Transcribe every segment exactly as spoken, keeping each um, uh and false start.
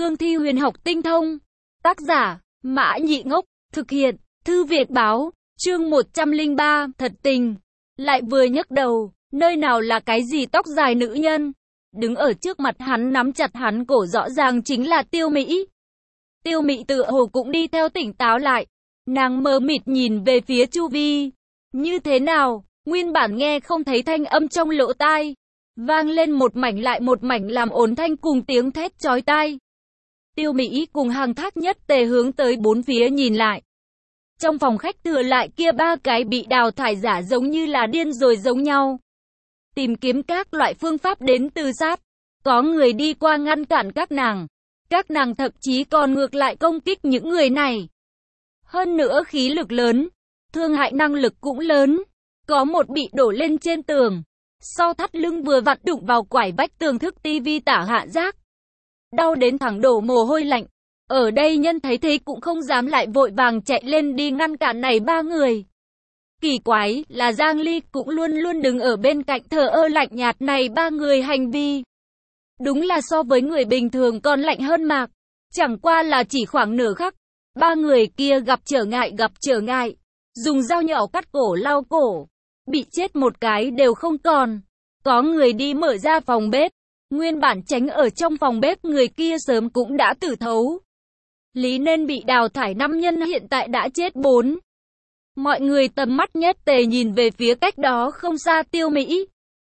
cương thi huyền học tinh thông. Tác giả, Mã Nhị Ngốc, thực hiện, Thư Việt Báo, chương một trăm lẻ ba, thật tình. Lại vừa nhấc đầu, nơi nào là cái gì tóc dài nữ nhân. Đứng ở trước mặt hắn nắm chặt hắn cổ rõ ràng chính là Tiêu Mỹ. Tiêu Mỹ tựa hồ cũng đi theo tỉnh táo lại. Nàng mờ mịt nhìn về phía chu vi. Như thế nào, nguyên bản nghe không thấy thanh âm trong lỗ tai. Vang lên một mảnh lại một mảnh làm ồn thanh cùng tiếng thét chói tai. Tiêu Mỹ cùng Hàng Thác Nhất tề hướng tới bốn phía nhìn lại. Trong phòng khách thừa lại kia ba cái bị đào thải giả giống như là điên rồi giống nhau. Tìm kiếm các loại phương pháp đến từ sát. Có người đi qua ngăn cản các nàng. Các nàng thậm chí còn ngược lại công kích những người này. Hơn nữa khí lực lớn, thương hại năng lực cũng lớn. Có một bị đổ lên trên tường. Sau thắt lưng vừa vặn đụng vào quải vách tường thức tivi tả hạ giác. Đau đến thẳng đổ mồ hôi lạnh. Ở đây nhân thấy thế cũng không dám lại vội vàng chạy lên đi ngăn cản này ba người. Kỳ quái là Giang Ly cũng luôn luôn đứng ở bên cạnh thờ ơ lạnh nhạt này ba người hành vi. Đúng là so với người bình thường còn lạnh hơn mạc. Chẳng qua là chỉ khoảng nửa khắc. Ba người kia gặp trở ngại gặp trở ngại. Dùng dao nhỏ cắt cổ lau cổ. Bị chết một cái đều không còn. Có người đi mở ra phòng bếp. Nguyên bản tránh ở trong phòng bếp người kia sớm cũng đã tử thấu. Lý nên bị đào thải năm nhân hiện tại đã chết bốn. Mọi người tầm mắt nhất tề nhìn về phía cách đó không xa Tiêu Mỹ.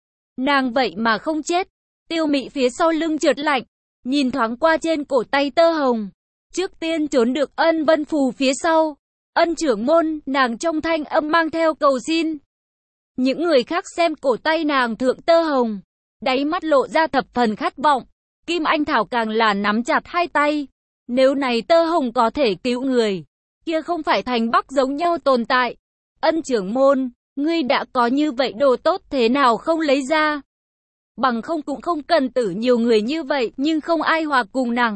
Nàng vậy mà không chết. Tiêu Mỹ phía sau lưng trượt lạnh. Nhìn thoáng qua trên cổ tay tơ hồng. Trước tiên trốn được Ân Vân Phù phía sau. Ân trưởng môn, nàng trong thanh âm mang theo cầu xin. Những người khác xem cổ tay nàng thượng tơ hồng. Đáy mắt lộ ra thập phần khát vọng. Kim Anh Thảo càng là nắm chặt hai tay. Nếu này tơ hồng có thể cứu người, kia không phải thành Bắc giống nhau tồn tại. Ân trưởng môn, ngươi đã có như vậy đồ tốt thế nào không lấy ra? Bằng không cũng không cần tử nhiều người như vậy, nhưng không ai hòa cùng nàng.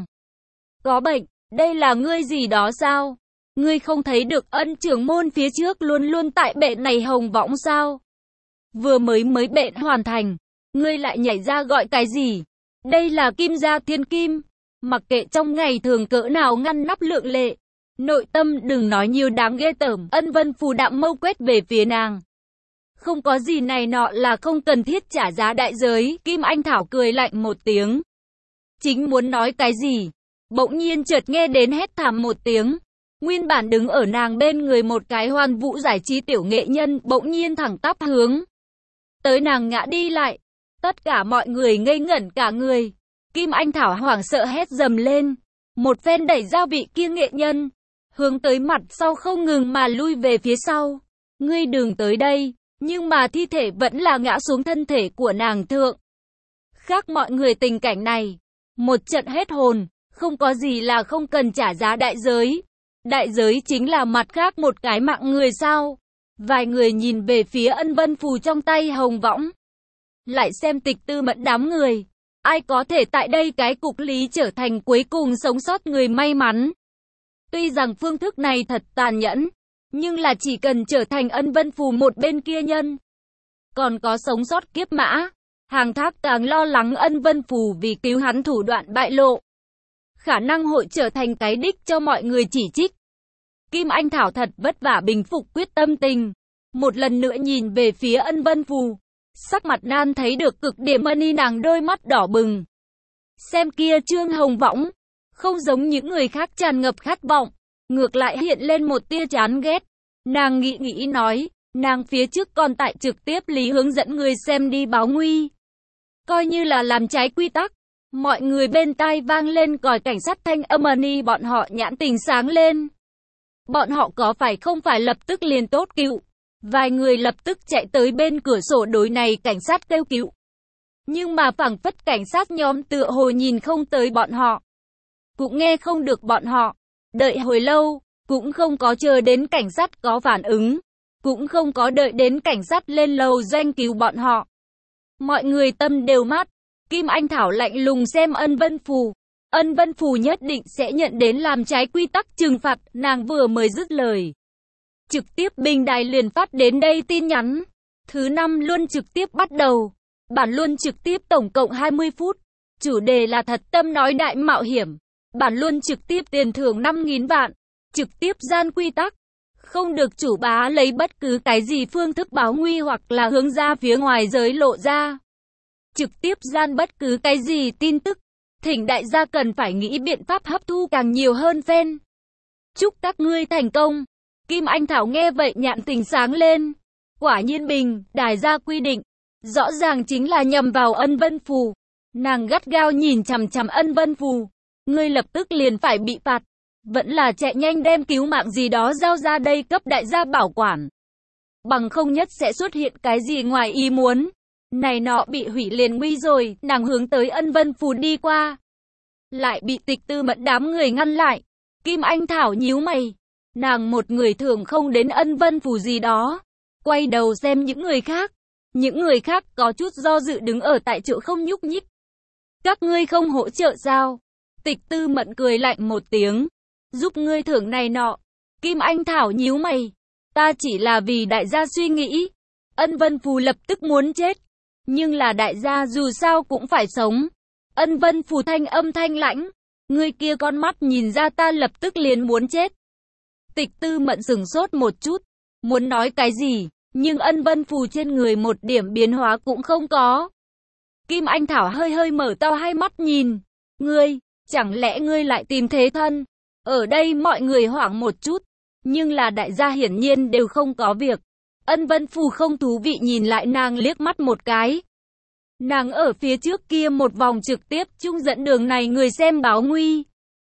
Có bệnh, đây là ngươi gì đó sao? Ngươi không thấy được Ân trưởng môn phía trước luôn luôn tại bệnh này hồng võng sao? Vừa mới mới bệnh hoàn thành, ngươi lại nhảy ra gọi cái gì? Đây là Kim gia thiên kim. Mặc kệ trong ngày thường cỡ nào ngăn nắp lượng lệ. Nội tâm đừng nói nhiều đáng ghê tởm. Ân Vân Phù đạm mâu quét về phía nàng. Không có gì này nọ là không cần thiết trả giá đại giới. Kim Anh Thảo cười lạnh một tiếng. Chính muốn nói cái gì? Bỗng nhiên chợt nghe đến hét thảm một tiếng. Nguyên bản đứng ở nàng bên người một cái hoàn vũ giải trí tiểu nghệ nhân bỗng nhiên thẳng tắp hướng tới nàng ngã đi lại. Tất cả mọi người ngây ngẩn cả người. Kim Anh Thảo hoảng sợ hét dầm lên. Một phen đẩy ra vị kia nghệ nhân. Hướng tới mặt sau không ngừng mà lui về phía sau. Ngươi đừng tới đây. Nhưng mà thi thể vẫn là ngã xuống thân thể của nàng thượng. Khác mọi người tình cảnh này. Một trận hết hồn. Không có gì là không cần trả giá đại giới. Đại giới chính là mặt khác một cái mạng người sao. Vài người nhìn về phía Ân Vân Phù trong tay hồng võng. Lại xem Tịch Tư Mẫn đám người. Ai có thể tại đây cái cục lý trở thành cuối cùng sống sót người may mắn. Tuy rằng phương thức này thật tàn nhẫn, nhưng là chỉ cần trở thành Ân Vân Phù một bên kia nhân. Còn có sống sót kiếp mã. Hàng Thác càng lo lắng Ân Vân Phù vì cứu hắn thủ đoạn bại lộ. Khả năng hội trở thành cái đích cho mọi người chỉ trích. Kim Anh Thảo thật vất vả bình phục quyết tâm tình. Một lần nữa nhìn về phía Ân Vân Phù. Sắc mặt nan thấy được cực điểm mani nàng đôi mắt đỏ bừng. Xem kia trương hồng võng. Không giống những người khác tràn ngập khát vọng. Ngược lại hiện lên một tia chán ghét. Nàng nghĩ nghĩ nói. Nàng phía trước còn tại trực tiếp lý hướng dẫn người xem đi báo nguy. Coi như là làm trái quy tắc. Mọi người bên tai vang lên còi cảnh sát thanh âm mani bọn họ nhãn tình sáng lên. Bọn họ có phải không phải lập tức liền tốt cứu. Vài người lập tức chạy tới bên cửa sổ đối này cảnh sát kêu cứu. Nhưng mà phảng phất cảnh sát nhóm tựa hồ nhìn không tới bọn họ. Cũng nghe không được bọn họ. Đợi hồi lâu, cũng không có chờ đến cảnh sát có phản ứng. Cũng không có đợi đến cảnh sát lên lầu doanh cứu bọn họ. Mọi người tâm đều mát. Kim Anh Thảo lạnh lùng xem Ân Vân Phù. Ân Vân Phù nhất định sẽ nhận đến làm trái quy tắc trừng phạt. Nàng vừa mới dứt lời. Trực tiếp bình đài liền phát đến đây tin nhắn. Thứ năm luôn trực tiếp bắt đầu. Bản luôn trực tiếp tổng cộng hai mươi phút. Chủ đề là thật tâm nói đại mạo hiểm. Bản luôn trực tiếp tiền thưởng năm nghìn vạn. Trực tiếp gian quy tắc. Không được chủ bá lấy bất cứ cái gì phương thức báo nguy hoặc là hướng ra phía ngoài giới lộ ra. Trực tiếp gian bất cứ cái gì tin tức. Thỉnh đại gia cần phải nghĩ biện pháp hấp thu càng nhiều hơn fan. Chúc các ngươi thành công. Kim Anh Thảo nghe vậy nhãn tình sáng lên. Quả nhiên bình, đài gia quy định. Rõ ràng chính là nhầm vào Ân Vân Phù. Nàng gắt gao nhìn chằm chằm Ân Vân Phù. Ngươi lập tức liền phải bị phạt. Vẫn là chạy nhanh đem cứu mạng gì đó giao ra đây cấp đại gia bảo quản. Bằng không nhất sẽ xuất hiện cái gì ngoài ý muốn. Này nọ bị hủy liền nguy rồi, nàng hướng tới Ân Vân Phù đi qua. Lại bị Tịch Tư Mẫn đám người ngăn lại. Kim Anh Thảo nhíu mày. Nàng một người thường không đến Ân Vân Phù gì đó. Quay đầu xem những người khác. Những người khác có chút do dự đứng ở tại chỗ không nhúc nhích. Các ngươi không hỗ trợ sao? Tịch Tư Mẫn cười lạnh một tiếng. Giúp ngươi thưởng này nọ. Kim Anh Thảo nhíu mày. Ta chỉ là vì đại gia suy nghĩ. Ân Vân Phù lập tức muốn chết. Nhưng là đại gia dù sao cũng phải sống. Ân Vân Phù thanh âm thanh lãnh. Ngươi kia con mắt nhìn ra ta lập tức liền muốn chết. Tịch Tư Mẫn sửng sốt một chút. Muốn nói cái gì, nhưng Ân Vân Phù trên người một điểm biến hóa cũng không có. Kim Anh Thảo hơi hơi mở to hai mắt nhìn. Ngươi, chẳng lẽ ngươi lại tìm thế thân? Ở đây mọi người hoảng một chút. Nhưng là đại gia hiển nhiên đều không có việc. Ân Vân Phù không thú vị nhìn lại nàng liếc mắt một cái. Nàng ở phía trước kia một vòng trực tiếp chung dẫn đường này người xem báo nguy.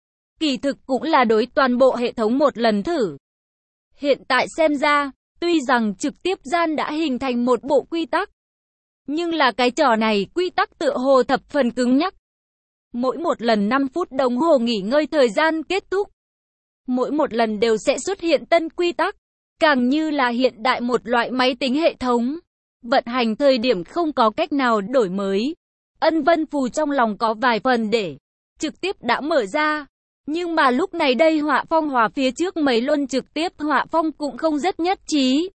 Kỳ thực cũng là đối toàn bộ hệ thống một lần thử. Hiện tại xem ra, tuy rằng trực tiếp gian đã hình thành một bộ quy tắc. Nhưng là cái trò này quy tắc tựa hồ thập phần cứng nhắc. Mỗi một lần năm phút đồng hồ nghỉ ngơi thời gian kết thúc. Mỗi một lần đều sẽ xuất hiện tân quy tắc. Càng như là hiện đại một loại máy tính hệ thống. Vận hành thời điểm không có cách nào đổi mới. Ân Vân Phù trong lòng có vài phần để trực tiếp đã mở ra. Nhưng mà lúc này đây họa phong hòa phía trước mấy luân trực tiếp họa phong cũng không rất nhất trí.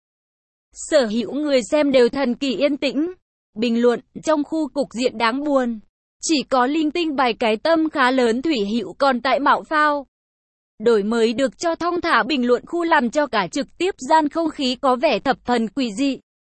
Sở hữu người xem đều thần kỳ yên tĩnh. Bình luận trong khu cục diện đáng buồn. Chỉ có linh tinh bài cái tâm khá lớn Thủy Hữu còn tại mạo phao. Đổi mới được cho thong thả bình luận khu làm cho cả trực tiếp gian không khí có vẻ thập phần quỷ dị.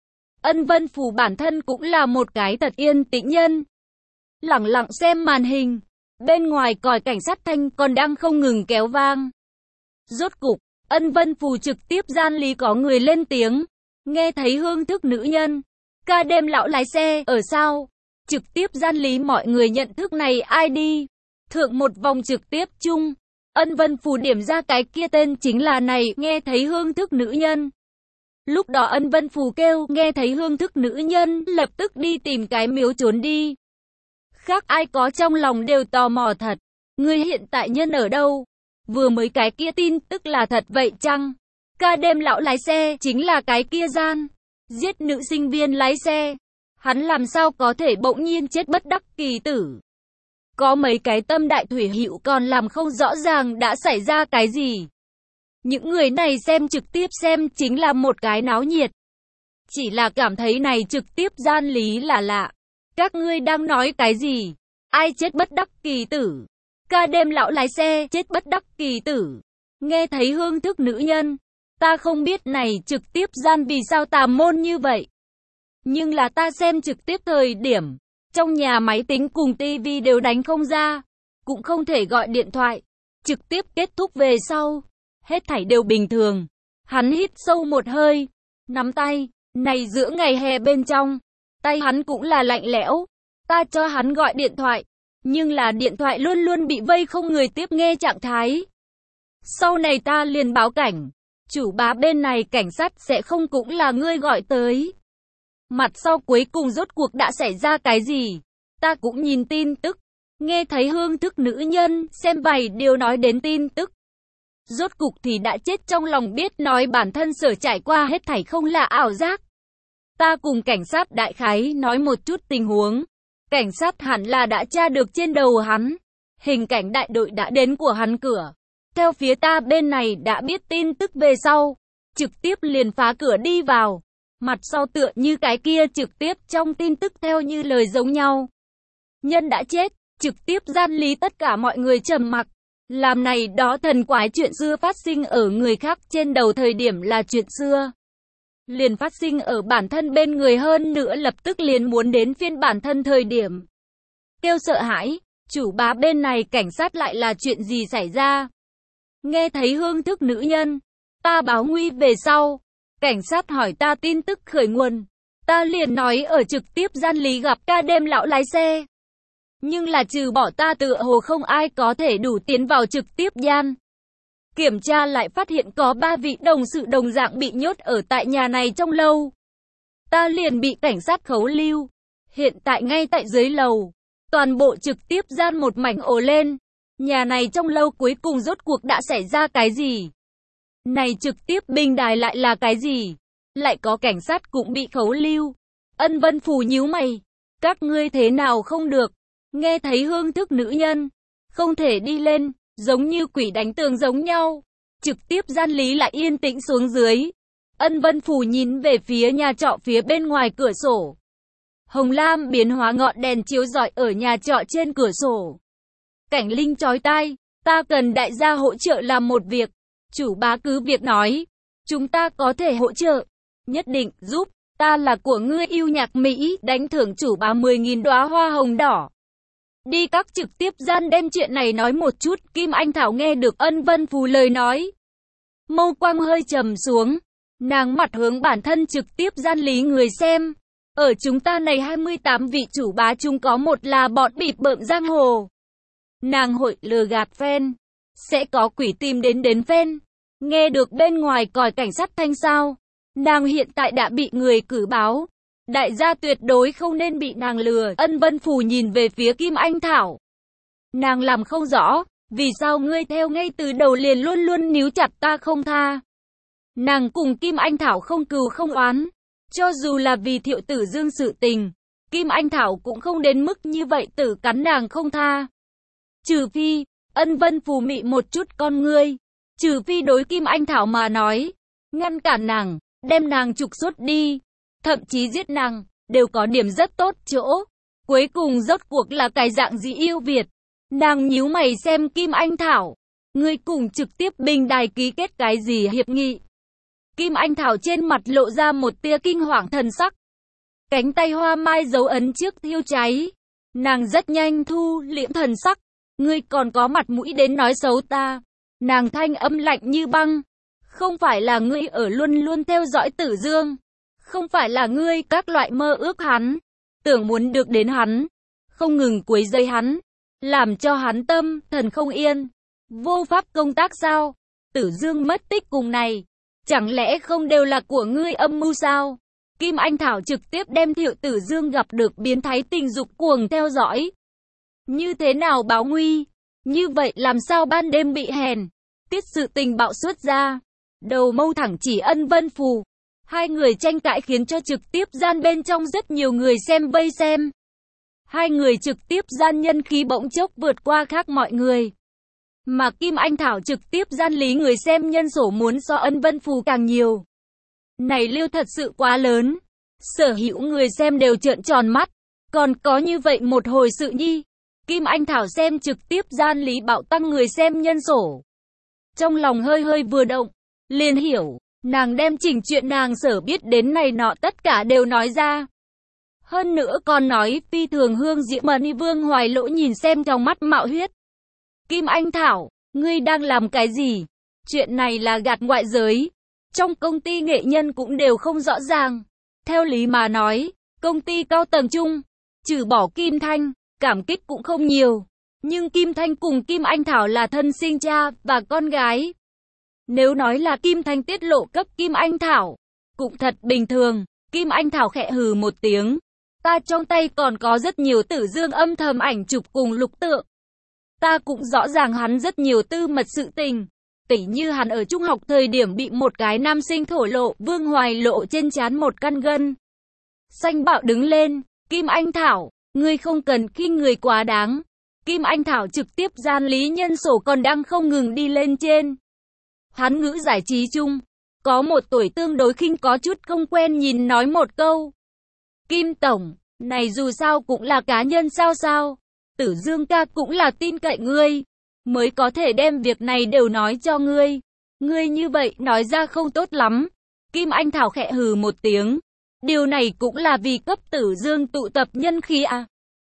Ân Vân Phù bản thân cũng là một cái thật yên tĩnh nhân. Lẳng lặng xem màn hình. Bên ngoài còi cảnh sát thanh còn đang không ngừng kéo vang. Rốt cục, Ân Vân Phù trực tiếp gian lý có người lên tiếng. Nghe thấy hương thức nữ nhân. Ca đêm lão lái xe, ở sao? Trực tiếp gian lý mọi người nhận thức này ai đi? Thượng một vòng trực tiếp chung. Ân Vân Phù điểm ra cái kia tên chính là này, nghe thấy hương thức nữ nhân. Lúc đó Ân Vân Phù kêu, nghe thấy hương thức nữ nhân, lập tức đi tìm cái miếu trốn đi. Khác ai có trong lòng đều tò mò thật. Người hiện tại nhân ở đâu? Vừa mới cái kia tin tức là thật vậy chăng? Ca đêm lão lái xe, chính là cái kia gian. Giết nữ sinh viên lái xe. Hắn làm sao có thể bỗng nhiên chết bất đắc kỳ tử? Có mấy cái tâm đại Thủy Hữu còn làm không rõ ràng đã xảy ra cái gì. Những người này xem trực tiếp xem chính là một cái náo nhiệt. Chỉ là cảm thấy này trực tiếp gian lý là lạ. Các ngươi đang nói cái gì? Ai chết bất đắc kỳ tử? Ca đêm lão lái xe chết bất đắc kỳ tử. Nghe thấy hương thức nữ nhân. Ta không biết này trực tiếp gian vì sao tà môn như vậy. Nhưng là ta xem trực tiếp thời điểm. Trong nhà máy tính cùng tivi đều đánh không ra. Cũng không thể gọi điện thoại. Trực tiếp kết thúc về sau. Hết thảy đều bình thường. Hắn hít sâu một hơi. Nắm tay. Này giữa ngày hè bên trong. Tay hắn cũng là lạnh lẽo. Ta cho hắn gọi điện thoại. Nhưng là điện thoại luôn luôn bị vây không người tiếp nghe trạng thái. Sau này ta liền báo cảnh. Chủ bá bên này cảnh sát sẽ không cũng là ngươi gọi tới. Mặt sau cuối cùng rốt cuộc đã xảy ra cái gì? Ta cũng nhìn tin tức. Nghe thấy hương thức nữ nhân, xem vài điều nói đến tin tức. Rốt cục thì đã chết trong lòng biết nói bản thân sở trải qua hết thảy không là ảo giác. Ta cùng cảnh sát đại khái nói một chút tình huống. Cảnh sát hẳn là đã tra được trên đầu hắn. Hình cảnh đại đội đã đến của hắn cửa. Theo phía ta bên này đã biết tin tức về sau. Trực tiếp liền phá cửa đi vào. Mặt sau tựa như cái kia trực tiếp trong tin tức theo như lời giống nhau. Nhân đã chết, trực tiếp gian lý tất cả mọi người trầm mặc. Làm này đó thần quái chuyện xưa phát sinh ở người khác trên đầu thời điểm là chuyện xưa. Liền phát sinh ở bản thân bên người hơn nữa lập tức liền muốn đến phiên bản thân thời điểm. Kêu sợ hãi, chủ bá bên này cảnh sát lại là chuyện gì xảy ra? Nghe thấy hương thức nữ nhân, ta báo nguy về sau. Cảnh sát hỏi ta tin tức khởi nguồn. Ta liền nói ở trực tiếp gian lý gặp ca đêm lão lái xe. Nhưng là trừ bỏ ta tựa hồ không ai có thể đủ tiến vào trực tiếp gian. Kiểm tra lại phát hiện có ba vị đồng sự đồng dạng bị nhốt ở tại nhà này trong lâu. Ta liền bị cảnh sát khấu lưu. Hiện tại ngay tại dưới lầu. Toàn bộ trực tiếp gian một mảnh ồ lên. Nhà này trong lâu cuối cùng rốt cuộc đã xảy ra cái gì? Này trực tiếp bình đài lại là cái gì? Lại có cảnh sát cũng bị khấu lưu. Ân Vân Phù nhíu mày. Các ngươi thế nào không được? Nghe thấy hương thức nữ nhân. Không thể đi lên. Giống như quỷ đánh tường giống nhau. Trực tiếp gian lý lại yên tĩnh xuống dưới. Ân Vân Phù nhìn về phía nhà trọ phía bên ngoài cửa sổ. Hồng lam biến hóa ngọn đèn chiếu rọi ở nhà trọ trên cửa sổ. Cảnh linh chói tai. Ta cần đại gia hỗ trợ làm một việc. Chủ bá cứ việc nói. Chúng ta có thể hỗ trợ. Nhất định giúp. Ta là của ngươi yêu nhạc Mỹ. Đánh thưởng chủ bá mười nghìn đóa hoa hồng đỏ. Đi các trực tiếp gian đem chuyện này nói một chút. Kim Anh Thảo nghe được Ân Vân Phù lời nói. Mâu quang hơi trầm xuống. Nàng mặt hướng bản thân trực tiếp gian lý người xem. Ở chúng ta này hai mươi tám vị chủ bá chung có một là bọn bịp bợm giang hồ. Nàng hội lừa gạt phen. Sẽ có quỷ tìm đến đến phen. Nghe được bên ngoài còi cảnh sát thanh sao. Nàng hiện tại đã bị người cử báo. Đại gia tuyệt đối không nên bị nàng lừa. Ân Vân Phù nhìn về phía Kim Anh Thảo. Nàng làm không rõ. Vì sao ngươi theo ngay từ đầu liền luôn luôn níu chặt ta không tha. Nàng cùng Kim Anh Thảo không cừu không oán. Cho dù là vì Thiệu Tử Dương sự tình. Kim Anh Thảo cũng không đến mức như vậy tử cắn nàng không tha. Trừ phi. Ân Vân Phù mị một chút con ngươi. Trừ phi đối Kim Anh Thảo mà nói. Ngăn cản nàng. Đem nàng trục xuất đi. Thậm chí giết nàng. Đều có điểm rất tốt chỗ. Cuối cùng rốt cuộc là cái dạng gì yêu Việt. Nàng nhíu mày xem Kim Anh Thảo. Ngươi cùng trực tiếp bình đài ký kết cái gì hiệp nghị. Kim Anh Thảo trên mặt lộ ra một tia kinh hoàng thần sắc. Cánh tay hoa mai dấu ấn trước thiêu cháy. Nàng rất nhanh thu liễm thần sắc. Ngươi còn có mặt mũi đến nói xấu ta. Nàng thanh âm lạnh như băng. Không phải là ngươi ở luôn luôn theo dõi Tử Dương. Không phải là ngươi các loại mơ ước hắn. Tưởng muốn được đến hắn. Không ngừng quấy rầy hắn. Làm cho hắn tâm, thần không yên. Vô pháp công tác sao? Tử Dương mất tích cùng này. Chẳng lẽ không đều là của ngươi âm mưu sao? Kim Anh Thảo trực tiếp đem Thiệu Tử Dương gặp được biến thái tình dục cuồng theo dõi. Như thế nào báo nguy? Như vậy làm sao ban đêm bị hèn? Tiết sự tình bạo xuất ra. Đầu mâu thẳng chỉ Ân Vân Phù. Hai người tranh cãi khiến cho trực tiếp gian bên trong rất nhiều người xem vây xem. Hai người trực tiếp gian nhân khí bỗng chốc vượt qua khác mọi người. Mà Kim Anh Thảo trực tiếp gian lý người xem nhân số muốn so Ân Vân Phù càng nhiều. Này lưu thật sự quá lớn. Sở hữu người xem đều trợn tròn mắt. Còn có như vậy một hồi sự nhi. Kim Anh Thảo xem trực tiếp gian lý bạo tăng người xem nhân số. Trong lòng hơi hơi vừa động. Liền hiểu. Nàng đem chỉnh chuyện nàng sở biết đến này nọ tất cả đều nói ra. Hơn nữa còn nói phi thường hương diễm mani Vương Hoài Lỗ nhìn xem trong mắt mạo huyết. Kim Anh Thảo, ngươi đang làm cái gì? Chuyện này là gạt ngoại giới. Trong công ty nghệ nhân cũng đều không rõ ràng. Theo lý mà nói, công ty cao tầng chung, trừ bỏ Kim Thanh, cảm kích cũng không nhiều. Nhưng Kim Thanh cùng Kim Anh Thảo là thân sinh cha và con gái. Nếu nói là Kim Thanh tiết lộ cấp Kim Anh Thảo, cũng thật bình thường. Kim Anh Thảo khẽ hừ một tiếng. Ta trong tay còn có rất nhiều Tử Dương âm thầm ảnh chụp cùng lục tượng. Ta cũng rõ ràng hắn rất nhiều tư mật sự tình. Tỉ như hắn ở trung học thời điểm bị một cái nam sinh thổ lộ, Vương Hoài Lộ trên trán một căn gân. Xanh bạo đứng lên, Kim Anh Thảo, ngươi không cần khinh người quá đáng. Kim Anh Thảo trực tiếp gian lý nhân sổ còn đang không ngừng đi lên trên. Hắn ngữ giải trí chung, có một tuổi tương đối khinh có chút không quen nhìn nói một câu. Kim Tổng, này dù sao cũng là cá nhân sao sao. Tử Dương ca cũng là tin cậy ngươi. mới có thể đem việc này đều nói cho ngươi. Ngươi như vậy nói ra không tốt lắm. Kim Anh Thảo khẽ hừ một tiếng. Điều này cũng là vì cấp Tử Dương tụ tập nhân khí à.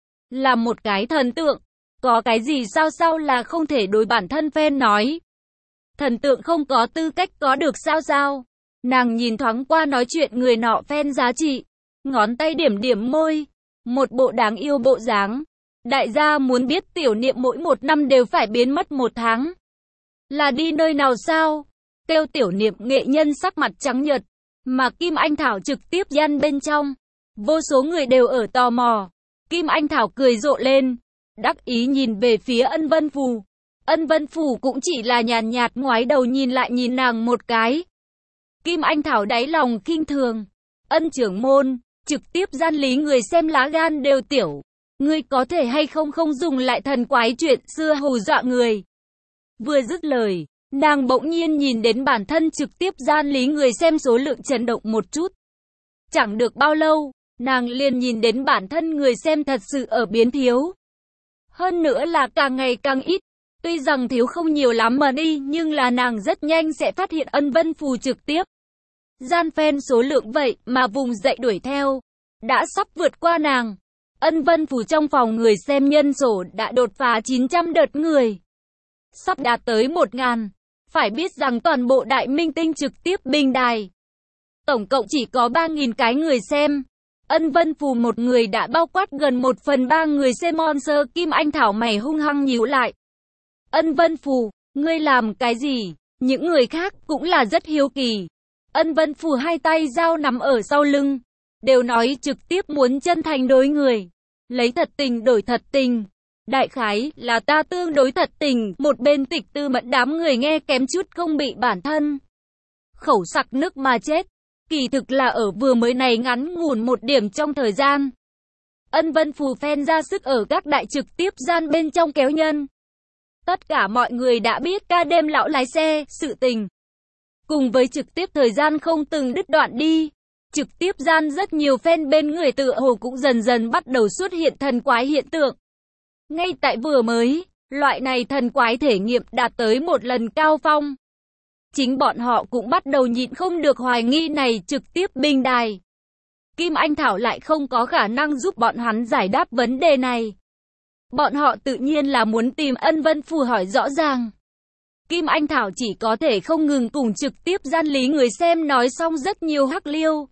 Là một cái thần tượng. Có cái gì sao sao là không thể đối bản thân fan nói. Thần tượng không có tư cách có được sao sao. Nàng nhìn thoáng qua nói chuyện người nọ fan giá trị. Ngón tay điểm điểm môi. Một bộ đáng yêu bộ dáng. Đại gia muốn biết Tiểu Niệm mỗi một năm đều phải biến mất một tháng. Là đi nơi nào sao? Kêu Tiểu Niệm nghệ nhân sắc mặt trắng nhợt. Mà Kim Anh Thảo trực tiếp gian bên trong. Vô số người đều ở tò mò. Kim Anh Thảo cười rộ lên. Đắc ý nhìn về phía Ân Vân Phù. Ân Vân Phù cũng chỉ là nhàn nhạt ngoái đầu nhìn lại nhìn nàng một cái. Kim Anh Thảo đáy lòng khinh thường. Ân trưởng môn, trực tiếp gian lý người xem lá gan đều tiểu. Ngươi có thể hay không không dùng lại thần quái chuyện xưa hù dọa người. Vừa dứt lời, nàng bỗng nhiên nhìn đến bản thân trực tiếp gian lý người xem số lượng chấn động một chút. Chẳng được bao lâu, nàng liền nhìn đến bản thân người xem thật sự ở biến thiếu. Hơn nữa là càng ngày càng ít. Tuy rằng thiếu không nhiều lắm mà đi, nhưng là nàng rất nhanh sẽ phát hiện Ân Vân Phù trực tiếp gian fan số lượng vậy mà vùng dậy đuổi theo. Đã sắp vượt qua nàng. Ân Vân Phù trong phòng người xem nhân số đã đột phá chín trăm đợt người. Sắp đạt tới một nghìn. Phải biết rằng toàn bộ đại minh tinh trực tiếp bình đài. Tổng cộng chỉ có ba nghìn cái người xem. Ân Vân Phù một người đã bao quát gần một phần ba người xem Monster. Kim Anh Thảo mày hung hăng nhíu lại. Ân Vân Phù, ngươi làm cái gì? Những người khác cũng là rất hiếu kỳ. Ân Vân Phù hai tay dao nắm ở sau lưng. Đều nói trực tiếp muốn chân thành đối người. Lấy thật tình đổi thật tình. Đại khái là ta tương đối thật tình. Một bên Tịch Tư Mẫn đám người nghe kém chút không bị bản thân khẩu sặc nước mà chết. Kỳ thực là ở vừa mới này ngắn ngủn một điểm trong thời gian. Ân Vân Phù fan ra sức ở các đại trực tiếp gian bên trong kéo nhân. Tất cả mọi người đã biết ca đêm lão lái xe, sự tình. Cùng với trực tiếp thời gian không từng đứt đoạn đi. Trực tiếp gian rất nhiều fan bên người tựa hồ cũng dần dần bắt đầu xuất hiện thần quái hiện tượng. Ngay tại vừa mới, loại này thần quái thể nghiệm đạt tới một lần cao phong. Chính bọn họ cũng bắt đầu nhịn không được hoài nghi này trực tiếp bình đài. Kim Anh Thảo lại không có khả năng giúp bọn hắn giải đáp vấn đề này. Bọn họ tự nhiên là muốn tìm Ân Vân Phù hỏi rõ ràng. Kim Anh Thảo chỉ có thể không ngừng cùng trực tiếp gian lý người xem nói xong rất nhiều hắc liêu.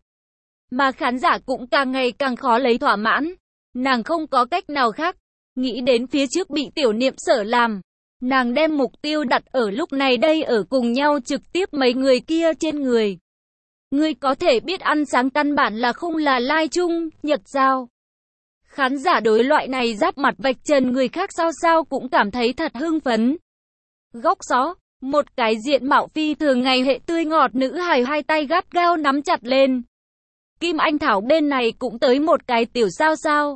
Mà khán giả cũng càng ngày càng khó lấy thỏa mãn. Nàng không có cách nào khác. Nghĩ đến phía trước bị Tiểu Niệm sở làm. Nàng đem mục tiêu đặt ở lúc này đây ở cùng nhau trực tiếp mấy người kia trên người. Ngươi có thể biết ăn sáng căn bản là không là lai chung, nhật giao. Khán giả đối loại này giáp mặt vạch trần người khác sao sao cũng cảm thấy thật hưng phấn. Góc gió, một cái diện mạo phi thường ngày hệ tươi ngọt nữ hài hai tay gắt gao nắm chặt lên. Kim Anh Thảo bên này cũng tới một cái tiểu sao sao.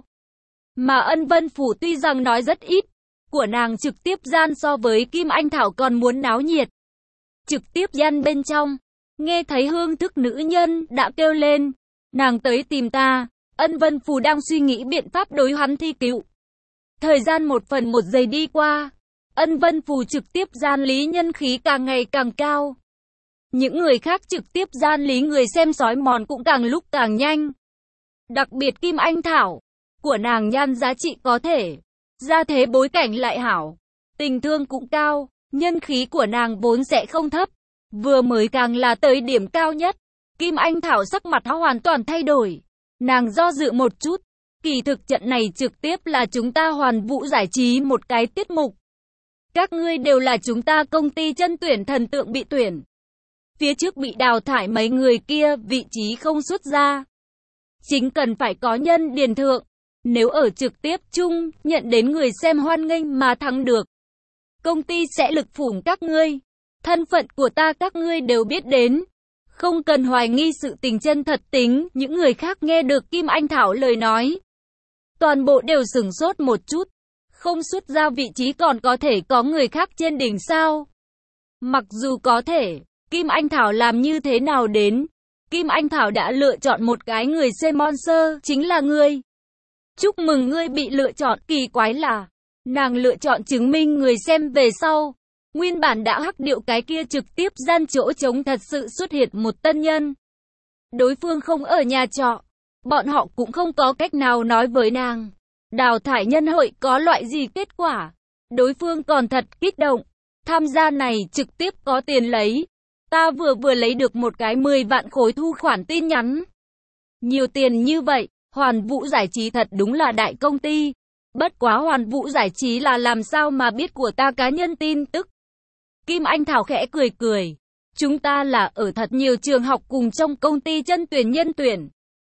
Mà Ân Vân Phù tuy rằng nói rất ít, của nàng trực tiếp gian so với Kim Anh Thảo còn muốn náo nhiệt. Trực tiếp gian bên trong, nghe thấy hương thức nữ nhân đã kêu lên, nàng tới tìm ta. Ân Vân Phù đang suy nghĩ biện pháp đối hắn thi cứu. Thời gian một phần một giây đi qua, Ân Vân Phù trực tiếp gian lý nhân khí càng ngày càng cao. Những người khác trực tiếp gian lý người xem sói mòn cũng càng lúc càng nhanh. Đặc biệt Kim Anh Thảo, của nàng nhan giá trị có thể, gia thế bối cảnh lại hảo, tình thương cũng cao, nhân khí của nàng vốn sẽ không thấp, vừa mới càng là tới điểm cao nhất. Kim Anh Thảo sắc mặt hoàn toàn thay đổi. Nàng do dự một chút, kỳ thực trận này trực tiếp là chúng ta Hoàn Vũ giải trí một cái tiết mục. Các ngươi đều là chúng ta công ty chân tuyển thần tượng bị tuyển. Phía trước bị đào thải mấy người kia vị trí không xuất ra. Chính cần phải có nhân điền thượng. Nếu ở trực tiếp chung, nhận đến người xem hoan nghênh mà thắng được. Công ty sẽ lực phủng các ngươi. Thân phận của ta các ngươi đều biết đến. Không cần hoài nghi sự tình chân thật tính. Những người khác nghe được Kim Anh Thảo lời nói. Toàn bộ đều sửng sốt một chút. Không xuất ra vị trí còn có thể có người khác trên đỉnh sao? Mặc dù có thể, Kim Anh Thảo làm như thế nào đến? Kim Anh Thảo đã lựa chọn một cái người xem monster, chính là ngươi. Chúc mừng ngươi bị lựa chọn, kỳ quái là Nàng lựa chọn chứng minh người xem về sau. Nguyên bản đã hắc điệu cái kia trực tiếp gian chỗ trống thật sự xuất hiện một tân nhân. Đối phương không ở nhà trọ. Bọn họ cũng không có cách nào nói với nàng. Đào thải nhân hội có loại gì kết quả. Đối phương còn thật kích động. Tham gia này trực tiếp có tiền lấy. Ta vừa vừa lấy được một cái mười vạn khối thu khoản tin nhắn. Nhiều tiền như vậy, Hoàn Vũ Giải trí thật đúng là đại công ty. Bất quá Hoàn Vũ Giải trí là làm sao mà biết của ta cá nhân tin tức. Kim Anh Thảo khẽ cười cười. Chúng ta là ở thật nhiều trường học cùng trong công ty chân tuyển nhân tuyển.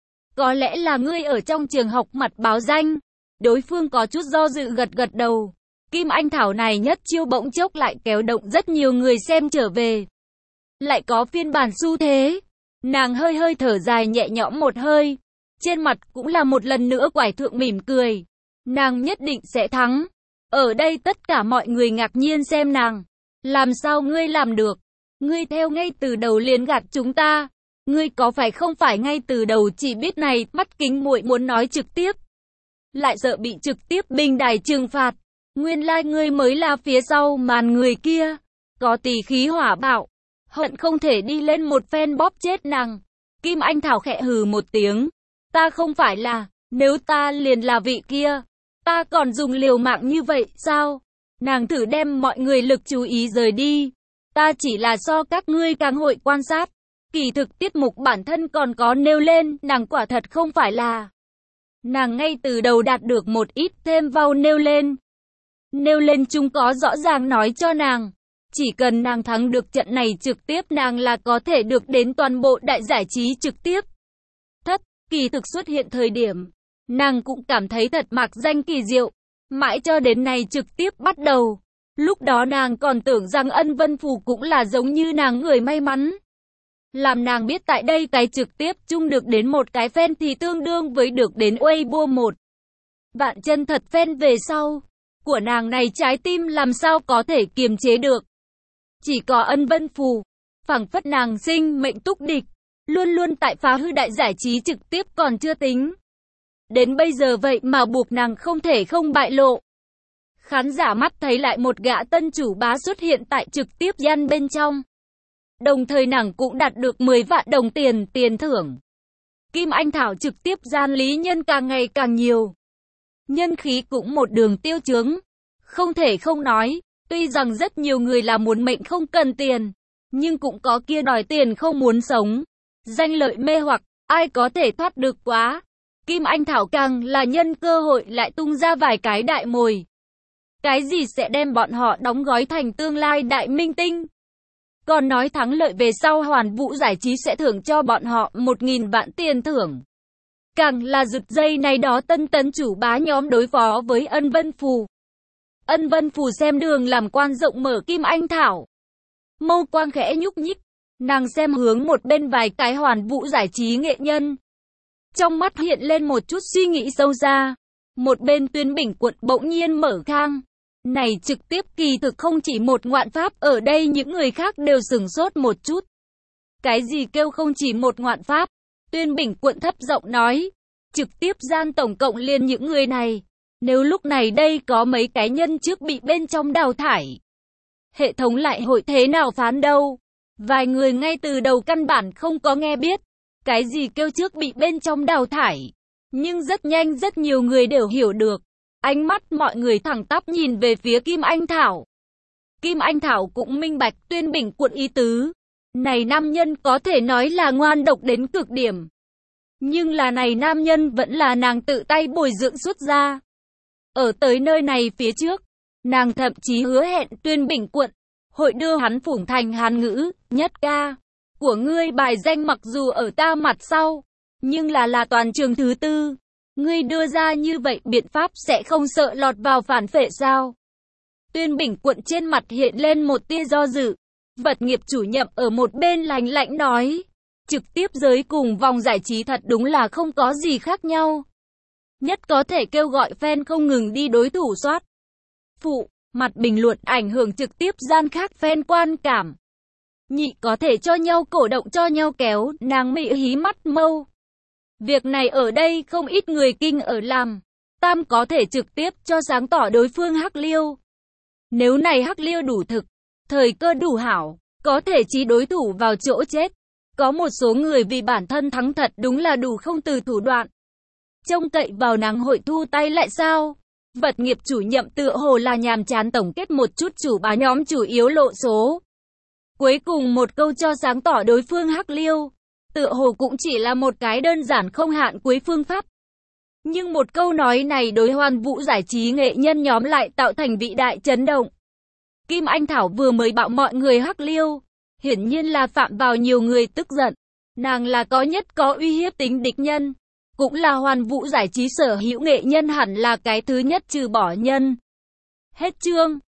Có lẽ là ngươi ở trong trường học mặt báo danh. Đối phương có chút do dự gật gật đầu. Kim Anh Thảo này nhất chiêu bỗng chốc lại kéo động rất nhiều người xem trở về. Lại có phiên bản xu thế. Nàng hơi hơi thở dài nhẹ nhõm một hơi. Trên mặt cũng là một lần nữa quải thượng mỉm cười. Nàng nhất định sẽ thắng. Ở đây tất cả mọi người ngạc nhiên xem nàng. Làm sao ngươi làm được? Ngươi theo ngay từ đầu liền gạt chúng ta. Ngươi có phải không phải ngay từ đầu chỉ biết này, mắt kính muội muốn nói trực tiếp. Lại sợ bị trực tiếp bình đài trừng phạt. Nguyên lai like ngươi mới là phía sau màn người kia. Có tỷ khí hỏa bạo. Hận không thể đi lên một phen bóp chết nàng. Kim Anh Thảo khẽ hừ một tiếng. Ta không phải là, nếu ta liền là vị kia. Ta còn dùng liều mạng như vậy sao? Nàng thử đem mọi người lực chú ý rời đi. Ta chỉ là so các ngươi càng hội quan sát. Kỳ thực tiết mục bản thân còn có nêu lên, nàng quả thật không phải là. Nàng ngay từ đầu đạt được một ít thêm vào nêu lên. Nêu lên chúng có rõ ràng nói cho nàng. Chỉ cần nàng thắng được trận này trực tiếp nàng là có thể được đến toàn bộ đại giải trí trực tiếp. Thất, kỳ thực xuất hiện thời điểm. Nàng cũng cảm thấy thật mạc danh kỳ diệu. Mãi cho đến này trực tiếp bắt đầu. Lúc đó nàng còn tưởng rằng Ân Vân Phù cũng là giống như nàng người may mắn. Làm nàng biết tại đây cái trực tiếp chung được đến một cái fan thì tương đương với được đến Weibo một. Vạn chân thật fan về sau. Của nàng này trái tim làm sao có thể kiềm chế được. Chỉ có Ân Vân Phù. Phảng phất nàng sinh mệnh túc địch. Luôn luôn tại phá hư đại giải trí trực tiếp còn chưa tính. Đến bây giờ vậy mà buộc nàng không thể không bại lộ. Khán giả mắt thấy lại một gã tân chủ bá xuất hiện tại trực tiếp gian bên trong. Đồng thời nàng cũng đạt được mười vạn đồng tiền tiền thưởng. Kim Anh Thảo trực tiếp gian lý nhân càng ngày càng nhiều. Nhân khí cũng một đường tiêu chướng. Không thể không nói, tuy rằng rất nhiều người là muốn mệnh không cần tiền, nhưng cũng có kia đòi tiền không muốn sống. Danh lợi mê hoặc, ai có thể thoát được quá. Kim Anh Thảo càng là nhân cơ hội lại tung ra vài cái đại mồi. Cái gì sẽ đem bọn họ đóng gói thành tương lai đại minh tinh. Còn nói thắng lợi về sau Hoàn Vũ Giải trí sẽ thưởng cho bọn họ một nghìn vạn tiền thưởng. Càng là giật dây này đó tân tấn chủ bá nhóm đối phó với Ân Vân Phù. Ân Vân Phù xem đường làm quan rộng mở Kim Anh Thảo. Mâu quang khẽ nhúc nhích. Nàng xem hướng một bên vài cái Hoàn Vũ Giải trí nghệ nhân. Trong mắt hiện lên một chút suy nghĩ sâu xa. Một bên Tuyên Bình Quận bỗng nhiên mở khang. Này trực tiếp kỳ thực không chỉ một ngoạn pháp, ở đây những người khác đều sửng sốt một chút. Cái gì kêu không chỉ một ngoạn pháp? Tuyên Bình Quận thấp giọng nói. Trực tiếp gian tổng cộng liền những người này. Nếu lúc này đây có mấy cái nhân trước bị bên trong đào thải. Hệ thống lại hội thế nào phán đâu? Vài người ngay từ đầu căn bản không có nghe biết. Cái gì kêu trước bị bên trong đào thải. Nhưng rất nhanh rất nhiều người đều hiểu được. Ánh mắt mọi người thẳng tắp nhìn về phía Kim Anh Thảo. Kim Anh Thảo cũng minh bạch Tuyên Bình Quận ý tứ. Này nam nhân có thể nói là ngoan độc đến cực điểm. Nhưng là này nam nhân vẫn là nàng tự tay bồi dưỡng xuất ra. Ở tới nơi này phía trước, nàng thậm chí hứa hẹn Tuyên Bình Quận hội đưa hắn phủng thành Hán ngữ, nhất ca. Của ngươi bài danh mặc dù ở ta mặt sau, nhưng là là toàn trường thứ tư. Ngươi đưa ra như vậy biện pháp sẽ không sợ lọt vào phản phệ sao? Tuyên Bình Quận trên mặt hiện lên một tia do dự. Vật nghiệp chủ nhiệm ở một bên lạnh lạnh nói. Trực tiếp giới cùng vòng giải trí thật đúng là không có gì khác nhau. Nhất có thể kêu gọi fan không ngừng đi đối thủ soát. Phụ, mặt bình luận ảnh hưởng trực tiếp gian khác fan quan cảm. Nhị có thể cho nhau cổ động cho nhau kéo, nàng mị hí mắt mâu. Việc này ở đây không ít người kinh ở làm. Tam có thể trực tiếp cho sáng tỏ đối phương hắc liêu. Nếu này hắc liêu đủ thực, thời cơ đủ hảo, có thể chí đối thủ vào chỗ chết. Có một số người vì bản thân thắng thật đúng là đủ không từ thủ đoạn. Trông cậy vào nắng hội thu tay lại sao? Vật nghiệp chủ nhiệm tựa hồ là nhàm chán tổng kết một chút chủ bá nhóm chủ yếu lộ số. Cuối cùng một câu cho sáng tỏ đối phương hắc liêu, tựa hồ cũng chỉ là một cái đơn giản không hạn cuối phương pháp. Nhưng một câu nói này đối Hoàn Vũ giải trí nghệ nhân nhóm lại tạo thành vị đại chấn động. Kim Anh Thảo vừa mới bạo mọi người hắc liêu, hiển nhiên là phạm vào nhiều người tức giận. Nàng là có nhất có uy hiếp tính địch nhân, cũng là Hoàn Vũ giải trí sở hữu nghệ nhân hẳn là cái thứ nhất trừ bỏ nhân. Hết chương.